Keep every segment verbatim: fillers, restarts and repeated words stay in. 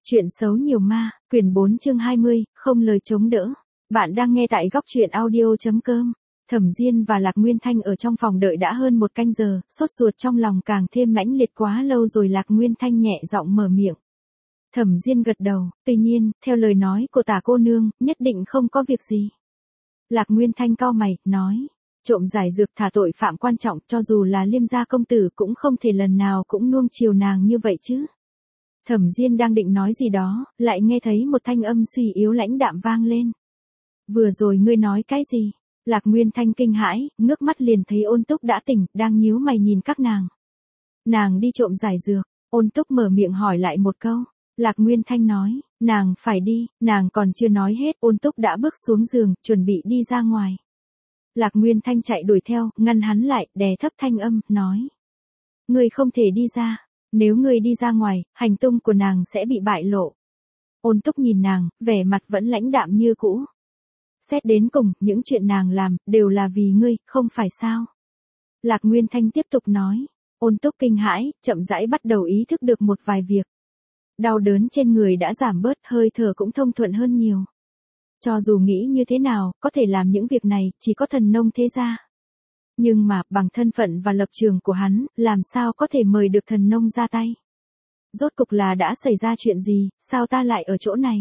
Chuyện xấu nhiều ma, quyển bốn chương hai mươi, không lời chống đỡ. Bạn đang nghe tại góc truyện audio.com. Thẩm Diên và Lạc Nguyên Thanh ở trong phòng đợi đã hơn một canh giờ, sốt ruột trong lòng càng thêm mãnh liệt. Quá lâu rồi. Lạc Nguyên Thanh nhẹ giọng mở miệng. Thẩm Diên gật đầu, tuy nhiên, theo lời nói của Tả cô nương, nhất định không có việc gì. Lạc Nguyên Thanh cau mày, nói. Trộm giải dược thả tội phạm quan trọng, cho dù là Liêm gia công tử cũng không thể lần nào cũng nuông chiều nàng như vậy chứ. Thẩm Diên đang định nói gì đó, lại nghe thấy một thanh âm suy yếu lãnh đạm vang lên. Vừa rồi ngươi nói cái gì? Lạc Nguyên Thanh kinh hãi, ngước mắt liền thấy Ôn Túc đã tỉnh, đang nhíu mày nhìn các nàng. Nàng đi trộm giải dược. Ôn Túc mở miệng hỏi lại một câu. Lạc Nguyên Thanh nói, nàng phải đi, nàng còn chưa nói hết, Ôn Túc đã bước xuống giường, chuẩn bị đi ra ngoài. Lạc Nguyên Thanh chạy đuổi theo, ngăn hắn lại, đè thấp thanh âm, nói. Ngươi không thể đi ra. Nếu ngươi đi ra ngoài, hành tung của nàng sẽ bị bại lộ. Ôn Túc nhìn nàng, vẻ mặt vẫn lãnh đạm như cũ. Xét đến cùng, những chuyện nàng làm, đều là vì ngươi, không phải sao? Lạc Nguyên Thanh tiếp tục nói. Ôn Túc kinh hãi, chậm rãi bắt đầu ý thức được một vài việc. Đau đớn trên người đã giảm bớt, hơi thở cũng thông thuận hơn nhiều. Cho dù nghĩ như thế nào, có thể làm những việc này, chỉ có thần nông thế gia. Nhưng mà, bằng thân phận và lập trường của hắn, làm sao có thể mời được thần nông ra tay? Rốt cục là đã xảy ra chuyện gì, sao ta lại ở chỗ này?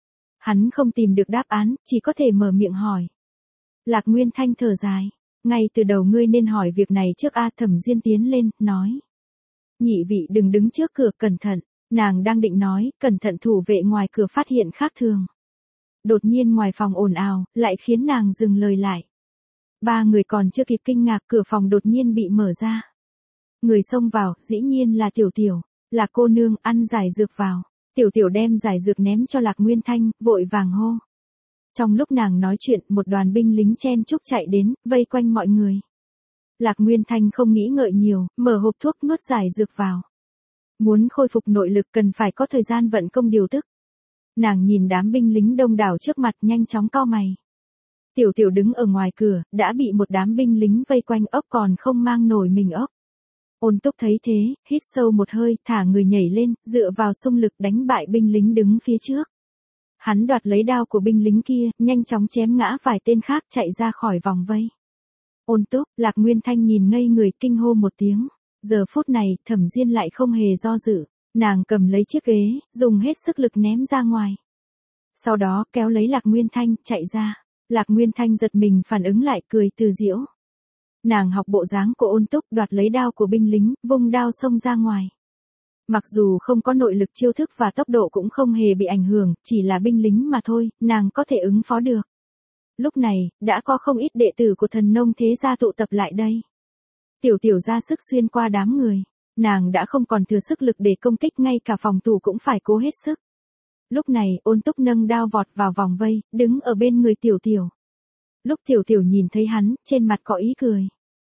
Hắn không tìm được đáp án, chỉ có thể mở miệng hỏi. Lạc Nguyên Thanh thở dài. Ngay từ đầu ngươi nên hỏi việc này trước a. Thẩm Diên tiến lên, nói. Nhị vị đừng đứng trước cửa, cẩn thận. Nàng đang định nói, cẩn thận thủ vệ ngoài cửa phát hiện khác thường. Đột nhiên ngoài phòng ồn ào, lại khiến nàng dừng lời lại. Ba người còn chưa kịp kinh ngạc, cửa phòng đột nhiên bị mở ra. Người xông vào, dĩ nhiên là Tiểu Tiểu. Lạc cô nương, ăn giải dược vào. Tiểu Tiểu đem giải dược ném cho Lạc Nguyên Thanh, vội vàng hô. Trong lúc nàng nói chuyện, một đoàn binh lính chen chúc chạy đến, vây quanh mọi người. Lạc Nguyên Thanh không nghĩ ngợi nhiều, mở hộp thuốc nuốt giải dược vào. Muốn khôi phục nội lực cần phải có thời gian vận công điều tức. Nàng nhìn đám binh lính đông đảo trước mặt, nhanh chóng cau mày. Tiểu Tiểu đứng ở ngoài cửa, đã bị một đám binh lính vây quanh, ốc còn không mang nổi mình ốc. Ôn Túc thấy thế, hít sâu một hơi, thả người nhảy lên, dựa vào xung lực đánh bại binh lính đứng phía trước. Hắn đoạt lấy đao của binh lính kia, nhanh chóng chém ngã vài tên khác, chạy ra khỏi vòng vây. Ôn Túc, Lạc Nguyên Thanh nhìn ngây người, kinh hô một tiếng. Giờ phút này, Thẩm Diên lại không hề do dự. Nàng cầm lấy chiếc ghế, dùng hết sức lực ném ra ngoài. Sau đó, kéo lấy Lạc Nguyên Thanh, chạy ra. Lạc Nguyên Thanh giật mình phản ứng lại, cười từ giễu. Nàng học bộ dáng của Ôn Túc, đoạt lấy đao của binh lính, vung đao xông ra ngoài. Mặc dù không có nội lực chiêu thức và tốc độ cũng không hề bị ảnh hưởng, chỉ là binh lính mà thôi, nàng có thể ứng phó được. Lúc này, đã có không ít đệ tử của thần nông thế gia tụ tập lại đây. Tiểu Tiểu ra sức xuyên qua đám người. Nàng đã không còn thừa sức lực để công kích, ngay cả phòng thủ cũng phải cố hết sức. Lúc này, Ôn Túc nâng đao vọt vào vòng vây, đứng ở bên người Tiểu Tiểu. Lúc Tiểu Tiểu nhìn thấy hắn, trên mặt có ý cười.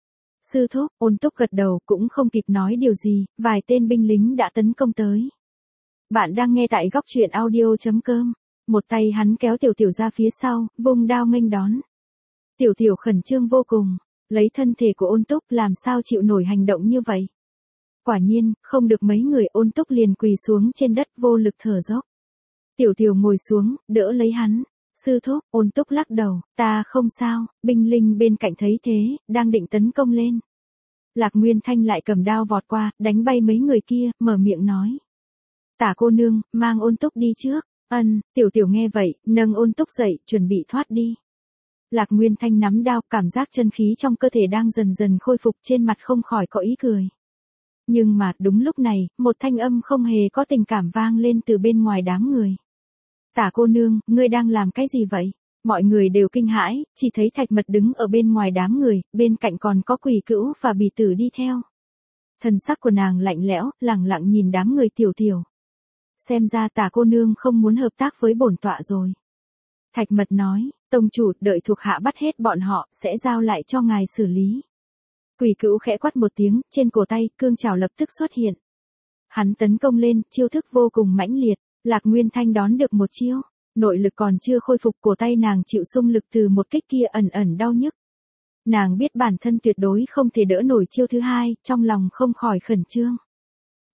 Sư thúc, Ôn Túc gật đầu, cũng không kịp nói điều gì, vài tên binh lính đã tấn công tới. Bạn đang nghe tại góc truyện audio.com. Một tay hắn kéo Tiểu Tiểu ra phía sau, vung đao nghênh đón. Tiểu Tiểu khẩn trương vô cùng, lấy thân thể của Ôn Túc làm sao chịu nổi hành động như vậy. Quả nhiên, không được mấy người, Ôn Túc liền quỳ xuống trên đất vô lực thở dốc. Tiểu Tiểu ngồi xuống, đỡ lấy hắn. Sư thúc, Ôn Túc lắc đầu, ta không sao. Binh lính bên cạnh thấy thế, đang định tấn công lên. Lạc Nguyên Thanh lại cầm đao vọt qua, đánh bay mấy người kia, mở miệng nói. Tả cô nương, mang Ôn Túc đi trước. Ân, Tiểu Tiểu nghe vậy, nâng Ôn Túc dậy, chuẩn bị thoát đi. Lạc Nguyên Thanh nắm đao, cảm giác chân khí trong cơ thể đang dần dần khôi phục, trên mặt không khỏi có ý cười. Nhưng mà, đúng lúc này, một thanh âm không hề có tình cảm vang lên từ bên ngoài đám người. Tả cô nương, ngươi đang làm cái gì vậy? Mọi người đều kinh hãi, chỉ thấy Thạch Mật đứng ở bên ngoài đám người, bên cạnh còn có Quỷ Cữu và Bì Tử đi theo. Thần sắc của nàng lạnh lẽo, lẳng lặng nhìn đám người Tiểu Tiểu. Xem ra Tả cô nương không muốn hợp tác với bổn tọa rồi. Thạch Mật nói, tông chủ, đợi thuộc hạ bắt hết bọn họ, sẽ giao lại cho ngài xử lý. Quỷ Cữu khẽ quát một tiếng, trên cổ tay, cương trảo lập tức xuất hiện. Hắn tấn công lên, chiêu thức vô cùng mãnh liệt. Lạc Nguyên Thanh đón được một chiêu, nội lực còn chưa khôi phục, cổ tay nàng chịu xung lực từ một kích kia ẩn ẩn đau nhức. Nàng biết bản thân tuyệt đối không thể đỡ nổi chiêu thứ hai, trong lòng không khỏi khẩn trương.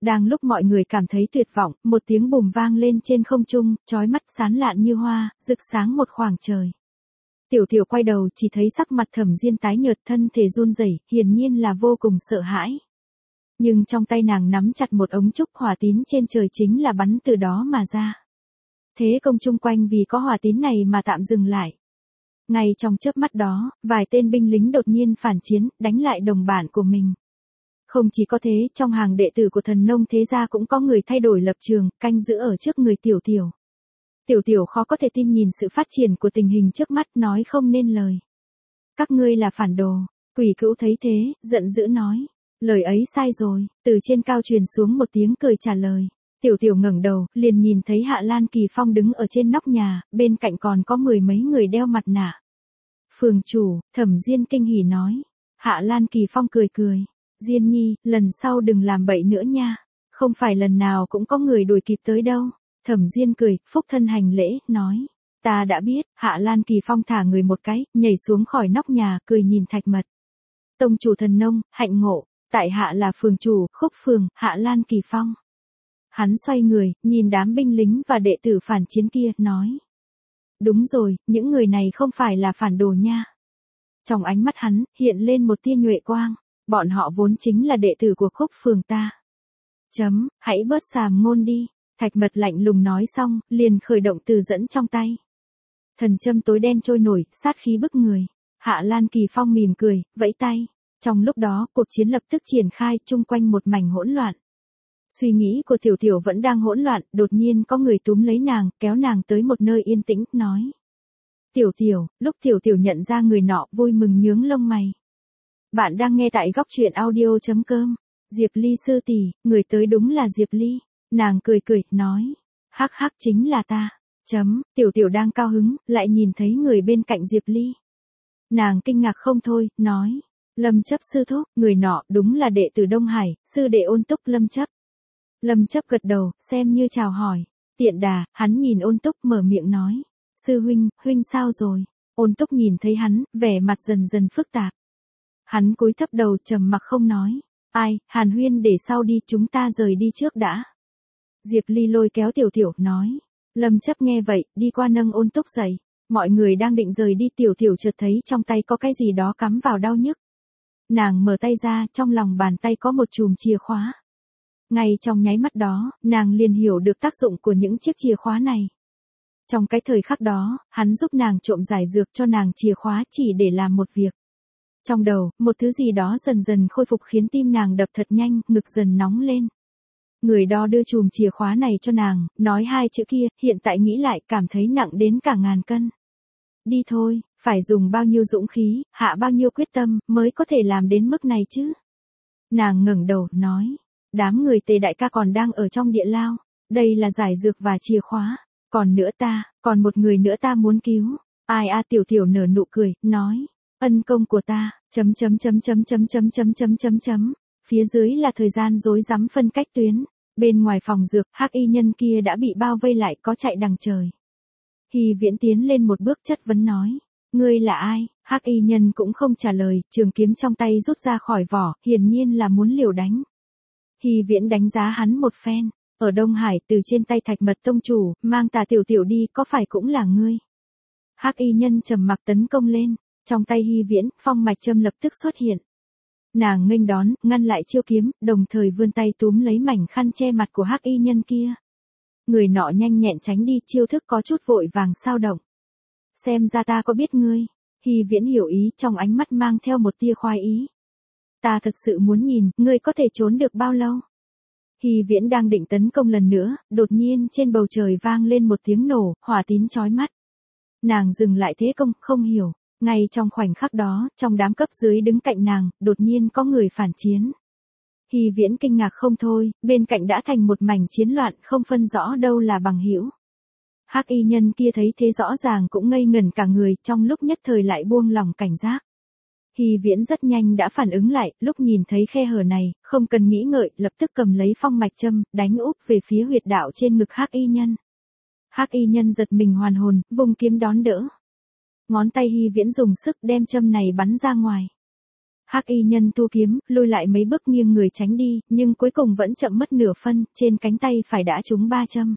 Đang lúc mọi người cảm thấy tuyệt vọng, một tiếng bùm vang lên trên không trung, chói mắt sáng lạn như hoa, rực sáng một khoảng trời. Tiểu Tiểu quay đầu chỉ thấy sắc mặt Thẩm Diên tái nhợt, thân thể run rẩy, hiển nhiên là vô cùng sợ hãi. Nhưng trong tay nàng nắm chặt một ống trúc hỏa tín trên trời chính là bắn từ đó mà ra. Thế công chung quanh vì có hỏa tín này mà tạm dừng lại. Ngay trong chớp mắt đó, vài tên binh lính đột nhiên phản chiến, đánh lại đồng bạn của mình. Không chỉ có thế, trong hàng đệ tử của Thần Nông thế gia cũng có người thay đổi lập trường, canh giữ ở trước người Tiểu Tiểu. Tiểu Tiểu khó có thể tin nhìn sự phát triển của tình hình trước mắt, nói không nên lời. Các ngươi là phản đồ. Quỷ Cữu thấy thế, giận dữ nói. Lời ấy sai rồi, từ trên cao truyền xuống một tiếng cười trả lời. Tiểu Tiểu ngẩng đầu, liền nhìn thấy Hạ Lan Kỳ Phong đứng ở trên nóc nhà, bên cạnh còn có mười mấy người đeo mặt nạ. Phường chủ, Thẩm Diên kinh hỉ nói. Hạ Lan Kỳ Phong cười cười. Diên nhi, lần sau đừng làm bậy nữa nha. Không phải lần nào cũng có người đuổi kịp tới đâu. Thẩm Diên cười, phúc thân hành lễ, nói. Ta đã biết. Hạ Lan Kỳ Phong thả người một cái, nhảy xuống khỏi nóc nhà, cười nhìn Thạch Mật. Tông chủ Thần Nông, hạnh ngộ. Tại hạ là phường chủ, Khúc Phường, Hạ Lan Kỳ Phong. Hắn xoay người, nhìn đám binh lính và đệ tử phản chiến kia, nói. Đúng rồi, những người này không phải là phản đồ nha. Trong ánh mắt hắn, hiện lên một tia nhuệ quang. Bọn họ vốn chính là đệ tử của Khúc Phường ta. Chấm, hãy bớt xàm ngôn đi. Thạch Mật lạnh lùng nói xong, liền khởi động từ dẫn trong tay. Thần châm tối đen trôi nổi, sát khí bức người. Hạ Lan Kỳ Phong mỉm cười, vẫy tay. Trong lúc đó, cuộc chiến lập tức triển khai, chung quanh một mảnh hỗn loạn. Suy nghĩ của Tiểu Tiểu vẫn đang hỗn loạn, đột nhiên có người túm lấy nàng, kéo nàng tới một nơi yên tĩnh, nói. Tiểu Tiểu, lúc Tiểu Tiểu nhận ra người nọ, vui mừng nhướng lông mày. Bạn đang nghe tại góc truyện audio chấm com. Diệp Ly sư tỷ, người tới đúng là Diệp Ly. Nàng cười cười, nói. Hắc hắc chính là ta. Chấm, Tiểu Tiểu đang cao hứng, lại nhìn thấy người bên cạnh Diệp Ly. Nàng kinh ngạc không thôi, nói. Lâm Chấp sư thúc, người nọ đúng là đệ tử Đông Hải, sư đệ Ôn Túc Lâm Chấp. Lâm Chấp gật đầu, xem như chào hỏi. Tiện đà, hắn nhìn Ôn Túc mở miệng nói. Sư huynh, huynh sao rồi? Ôn Túc nhìn thấy hắn, vẻ mặt dần dần phức tạp. Hắn cúi thấp đầu trầm mặc không nói. Ai, Hàn huyên để sau đi, chúng ta rời đi trước đã. Diệp Ly lôi kéo Tiểu Tiểu, nói. Lâm Chấp nghe vậy, đi qua nâng Ôn Túc dậy. Mọi người đang định rời đi, Tiểu Tiểu chợt thấy trong tay có cái gì đó cắm vào đau nhức. Nàng mở tay ra, trong lòng bàn tay có một chùm chìa khóa. Ngay trong nháy mắt đó, nàng liền hiểu được tác dụng của những chiếc chìa khóa này. Trong cái thời khắc đó, hắn giúp nàng trộm giải dược cho nàng chìa khóa chỉ để làm một việc. Trong đầu, một thứ gì đó dần dần khôi phục khiến tim nàng đập thật nhanh, ngực dần nóng lên. Người đó đưa chùm chìa khóa này cho nàng, nói hai chữ kia, hiện tại nghĩ lại cảm thấy nặng đến cả ngàn cân. Đi thôi, phải dùng bao nhiêu dũng khí, hạ bao nhiêu quyết tâm, mới có thể làm đến mức này chứ. Nàng ngẩng đầu, nói. Đám người Tề đại ca còn đang ở trong địa lao. Đây là giải dược và chìa khóa. Còn nữa ta, còn một người nữa ta muốn cứu. Ai a Tiểu Tiểu nở nụ cười, nói. Ân công của ta, chấm chấm chấm chấm chấm chấm chấm chấm chấm chấm. Phía dưới là thời gian rối rắm phân cách tuyến. Bên ngoài phòng dược, hắc y nhân kia đã bị bao vây lại, có chạy đằng trời. Hy Viễn tiến lên một bước chất vấn nói. Ngươi là ai? Hắc y nhân cũng không trả lời, trường kiếm trong tay rút ra khỏi vỏ, hiển nhiên là muốn liều đánh. Hy Viễn đánh giá hắn một phen. Ở Đông Hải, từ trên tay Thạch Mật tông chủ, mang Tà Tiểu Tiểu đi, có phải cũng là ngươi? Hắc y nhân trầm mặc tấn công lên. Trong tay Hy Viễn, phong mạch châm lập tức xuất hiện. Nàng nghênh đón, ngăn lại chiêu kiếm, đồng thời vươn tay túm lấy mảnh khăn che mặt của hắc y nhân kia. Người nọ nhanh nhẹn tránh đi, chiêu thức có chút vội vàng sao động. Xem ra ta có biết ngươi. Hy Viễn hiểu ý, trong ánh mắt mang theo một tia khoái ý. Ta thật sự muốn nhìn, ngươi có thể trốn được bao lâu? Hy Viễn đang định tấn công lần nữa, đột nhiên trên bầu trời vang lên một tiếng nổ, hỏa tín chói mắt. Nàng dừng lại thế công, không hiểu. Ngay trong khoảnh khắc đó, trong đám cấp dưới đứng cạnh nàng, đột nhiên có người phản chiến. Hy Viễn kinh ngạc không thôi, bên cạnh đã thành một mảnh chiến loạn, không phân rõ đâu là bằng hữu. Hắc y nhân kia thấy thế rõ ràng cũng ngây ngẩn cả người, trong lúc nhất thời lại buông lòng cảnh giác. Hy Viễn rất nhanh đã phản ứng lại, lúc nhìn thấy khe hở này, không cần nghĩ ngợi, lập tức cầm lấy phong mạch châm, đánh úp về phía huyệt đạo trên ngực Hắc y nhân. Hắc y nhân giật mình hoàn hồn, vùng kiếm đón đỡ. Ngón tay Hy Viễn dùng sức đem châm này bắn ra ngoài. Hắc y nhân thu kiếm, lùi lại mấy bước nghiêng người tránh đi, nhưng cuối cùng vẫn chậm mất nửa phân, trên cánh tay phải đã trúng ba châm.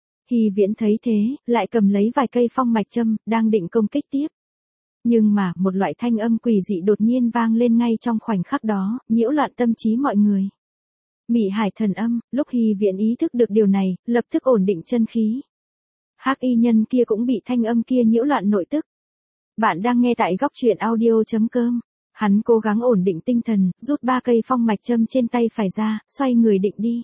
Hy Viễn thấy thế, lại cầm lấy vài cây phong mạch châm, đang định công kích tiếp. Nhưng mà, một loại thanh âm quỷ dị đột nhiên vang lên ngay trong khoảnh khắc đó, nhiễu loạn tâm trí mọi người. Mị hải thần âm, lúc Hy Viễn ý thức được điều này, lập tức ổn định chân khí. Hắc y nhân kia cũng bị thanh âm kia nhiễu loạn nội tức. Bạn đang nghe tại góc truyện audio.com. Hắn cố gắng ổn định tinh thần, rút ba cây phong mạch châm trên tay phải ra, xoay người định đi.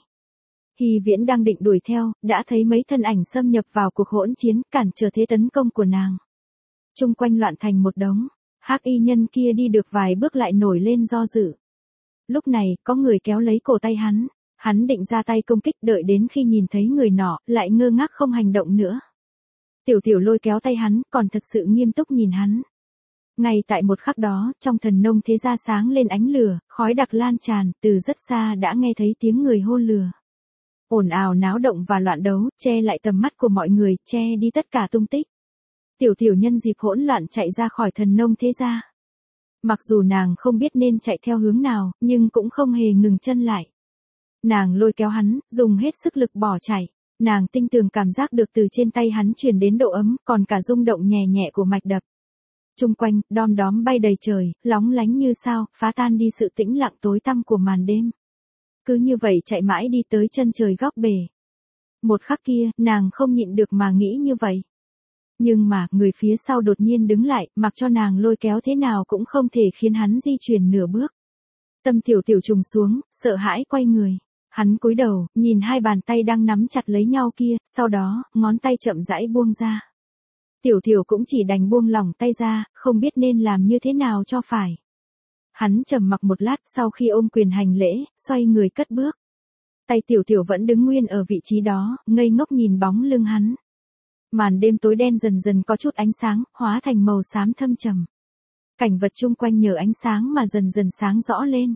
Hy Viễn đang định đuổi theo, đã thấy mấy thân ảnh xâm nhập vào cuộc hỗn chiến, cản trở thế tấn công của nàng. Trung quanh loạn thành một đống, Hắc y nhân kia đi được vài bước lại nổi lên do dự. Lúc này, có người kéo lấy cổ tay hắn, hắn định ra tay công kích, đợi đến khi nhìn thấy người nọ, lại ngơ ngác không hành động nữa. Tiểu Tiểu lôi kéo tay hắn, còn thật sự nghiêm túc nhìn hắn. Ngay tại một khắc đó, trong thần nông thế gia sáng lên ánh lửa, khói đặc lan tràn, từ rất xa đã nghe thấy tiếng người hô lừa. Ồn ào náo động và loạn đấu, che lại tầm mắt của mọi người, che đi tất cả tung tích. Tiểu Tiểu nhân dịp hỗn loạn chạy ra khỏi thần nông thế gia. Mặc dù nàng không biết nên chạy theo hướng nào, nhưng cũng không hề ngừng chân lại. Nàng lôi kéo hắn, dùng hết sức lực bỏ chạy. Nàng tinh tường cảm giác được từ trên tay hắn truyền đến độ ấm, còn cả rung động nhẹ nhẹ của mạch đập. Trung quanh, đom đóm bay đầy trời, lóng lánh như sao, phá tan đi sự tĩnh lặng tối tăm của màn đêm. Cứ như vậy chạy mãi đi tới chân trời góc bể. Một khắc kia, nàng không nhịn được mà nghĩ như vậy. Nhưng mà, người phía sau đột nhiên đứng lại, mặc cho nàng lôi kéo thế nào cũng không thể khiến hắn di chuyển nửa bước. Tâm Tiểu Tiểu trùng xuống, sợ hãi quay người. Hắn cúi đầu, nhìn hai bàn tay đang nắm chặt lấy nhau kia, sau đó, ngón tay chậm rãi buông ra. Tiểu Tiểu cũng chỉ đành buông lỏng tay ra, không biết nên làm như thế nào cho phải. Hắn trầm mặc một lát, sau khi ôm quyền hành lễ, xoay người cất bước. Tay Tiểu Tiểu vẫn đứng nguyên ở vị trí đó, ngây ngốc nhìn bóng lưng hắn. Màn đêm tối đen dần dần có chút ánh sáng, hóa thành màu xám thâm trầm. Cảnh vật chung quanh nhờ ánh sáng mà dần dần sáng rõ lên.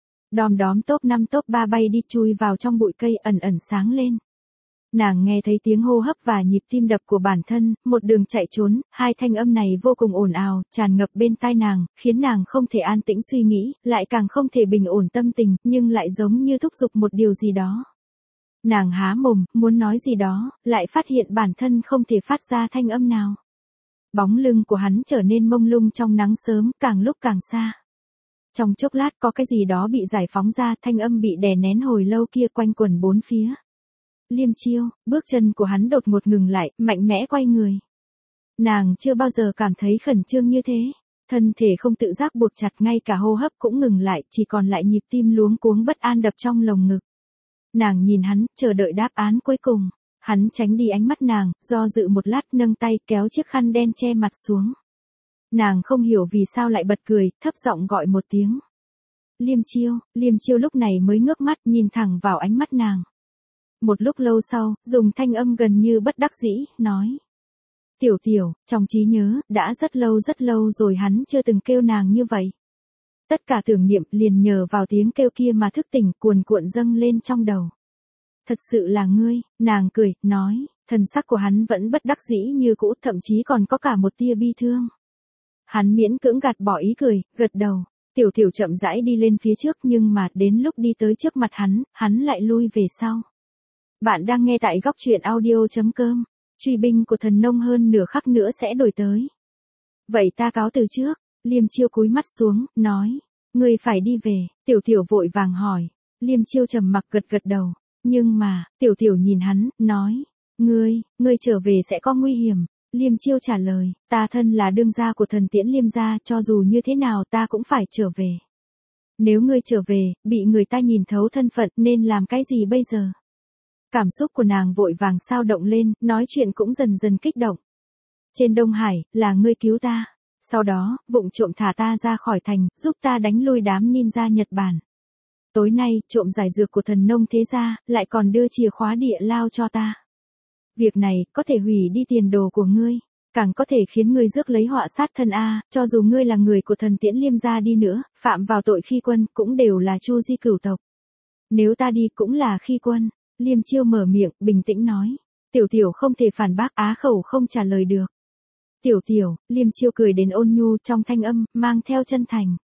Đom đóm top năm top ba bay đi chui vào trong bụi cây ẩn ẩn sáng lên. Nàng nghe thấy tiếng hô hấp và nhịp tim đập của bản thân, một đường chạy trốn, hai thanh âm này vô cùng ồn ào, tràn ngập bên tai nàng, khiến nàng không thể an tĩnh suy nghĩ, lại càng không thể bình ổn tâm tình, nhưng lại giống như thúc giục một điều gì đó. Nàng há mồm, muốn nói gì đó, lại phát hiện bản thân không thể phát ra thanh âm nào. Bóng lưng của hắn trở nên mông lung trong nắng sớm, càng lúc càng xa. Trong chốc lát có cái gì đó bị giải phóng ra, thanh âm bị đè nén hồi lâu kia quanh quẩn bốn phía. Liêm Chiêu, bước chân của hắn đột ngột ngừng lại, mạnh mẽ quay người. Nàng chưa bao giờ cảm thấy khẩn trương như thế. Thân thể không tự giác buộc chặt, ngay cả hô hấp cũng ngừng lại, chỉ còn lại nhịp tim luống cuống bất an đập trong lồng ngực. Nàng nhìn hắn, chờ đợi đáp án cuối cùng. Hắn tránh đi ánh mắt nàng, do dự một lát nâng tay kéo chiếc khăn đen che mặt xuống. Nàng không hiểu vì sao lại bật cười, thấp giọng gọi một tiếng. Liêm Chiêu, Liêm Chiêu lúc này mới ngước mắt nhìn thẳng vào ánh mắt nàng. Một lúc lâu sau, dùng thanh âm gần như bất đắc dĩ, nói. Tiểu Tiểu, trong trí nhớ, đã rất lâu rất lâu rồi hắn chưa từng kêu nàng như vậy. Tất cả tưởng niệm liền nhờ vào tiếng kêu kia mà thức tỉnh, cuồn cuộn dâng lên trong đầu. Thật sự là ngươi, nàng cười, nói, thần sắc của hắn vẫn bất đắc dĩ như cũ, thậm chí còn có cả một tia bi thương. Hắn miễn cưỡng gạt bỏ ý cười, gật đầu. Tiểu Tiểu chậm rãi đi lên phía trước, nhưng mà đến lúc đi tới trước mặt hắn, hắn lại lui về sau. Bạn đang nghe tại góc truyện audio.com. Truy binh của thần nông hơn nửa khắc nữa sẽ đổi tới. Vậy ta cáo từ trước. Liêm Chiêu cúi mắt xuống, nói. Ngươi phải đi về. Tiểu Tiểu vội vàng hỏi. Liêm Chiêu trầm mặc gật gật đầu. Nhưng mà, Tiểu Tiểu nhìn hắn, nói. Ngươi, ngươi trở về sẽ có nguy hiểm. Liêm Chiêu trả lời. Ta thân là đương gia của thần Tiễn Liêm gia, cho dù như thế nào ta cũng phải trở về. Nếu ngươi trở về, bị người ta nhìn thấu thân phận, nên làm cái gì bây giờ? Cảm xúc của nàng vội vàng sao động lên, nói chuyện cũng dần dần kích động. Trên Đông Hải, là ngươi cứu ta. Sau đó, vụng trộm thả ta ra khỏi thành, giúp ta đánh lui đám ninja Nhật Bản. Tối nay, trộm giải dược của thần nông thế gia, lại còn đưa chìa khóa địa lao cho ta. Việc này, có thể hủy đi tiền đồ của ngươi. Càng có thể khiến ngươi rước lấy họa sát thân A, cho dù ngươi là người của thần Tiễn Liêm gia đi nữa, phạm vào tội khi quân, cũng đều là chu di cửu tộc. Nếu ta đi cũng là khi quân. Liêm Chiêu mở miệng, bình tĩnh nói. Tiểu Tiểu không thể phản bác, á khẩu không trả lời được. Tiểu Tiểu, Liêm Chiêu cười đến ôn nhu trong thanh âm, mang theo chân thành.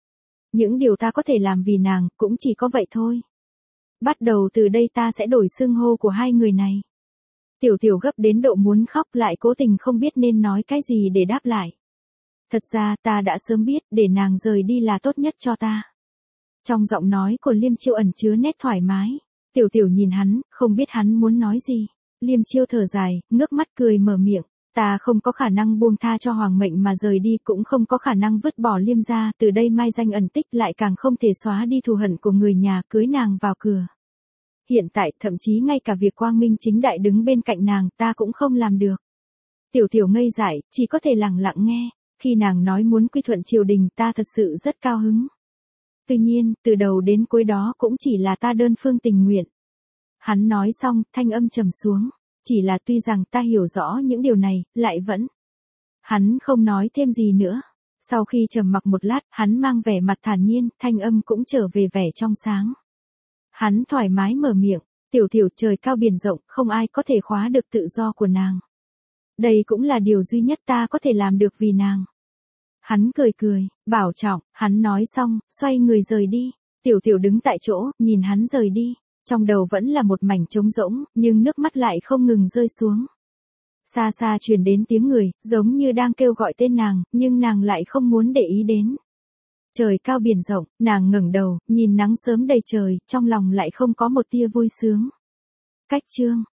những điều ta có thể làm vì nàng, cũng chỉ có vậy thôi. Bắt đầu từ đây ta sẽ đổi xưng hô của hai người này. Tiểu Tiểu gấp đến độ muốn khóc, lại cố tình không biết nên nói cái gì để đáp lại. Thật ra ta đã sớm biết, để nàng rời đi là tốt nhất cho ta. Trong giọng nói của Liêm Chiêu ẩn chứa nét thoải mái. Tiểu Tiểu nhìn hắn, không biết hắn muốn nói gì. Liêm Chiêu thở dài, ngước mắt cười mở miệng. Ta không có khả năng buông tha cho Hoàng Mệnh mà rời đi, cũng không có khả năng vứt bỏ Liêm gia, từ đây mai danh ẩn tích, lại càng không thể xóa đi thù hận của người nhà, cưới nàng vào cửa. Hiện tại, thậm chí ngay cả việc quang minh chính đại đứng bên cạnh nàng, ta cũng không làm được. Tiểu Tiểu ngây dại, chỉ có thể lặng lặng nghe. Khi nàng nói muốn quy thuận triều đình, ta thật sự rất cao hứng. Tuy nhiên, từ đầu đến cuối đó cũng chỉ là ta đơn phương tình nguyện. Hắn nói xong, thanh âm trầm xuống. Chỉ là tuy rằng ta hiểu rõ những điều này, lại vẫn. Hắn không nói thêm gì nữa. Sau khi trầm mặc một lát, hắn mang vẻ mặt thản nhiên, thanh âm cũng trở về vẻ trong sáng. Hắn thoải mái mở miệng. Tiểu Tiểu, trời cao biển rộng, không ai có thể khóa được tự do của nàng. Đây cũng là điều duy nhất ta có thể làm được vì nàng. Hắn cười cười, bảo trọng, hắn nói xong, xoay người rời đi. Tiểu Tiểu đứng tại chỗ, nhìn hắn rời đi. Trong đầu vẫn là một mảnh trống rỗng, nhưng nước mắt lại không ngừng rơi xuống. Xa xa truyền đến tiếng người, giống như đang kêu gọi tên nàng, nhưng nàng lại không muốn để ý đến. Trời cao biển rộng, nàng ngẩng đầu, nhìn nắng sớm đầy trời, trong lòng lại không có một tia vui sướng. Cách chương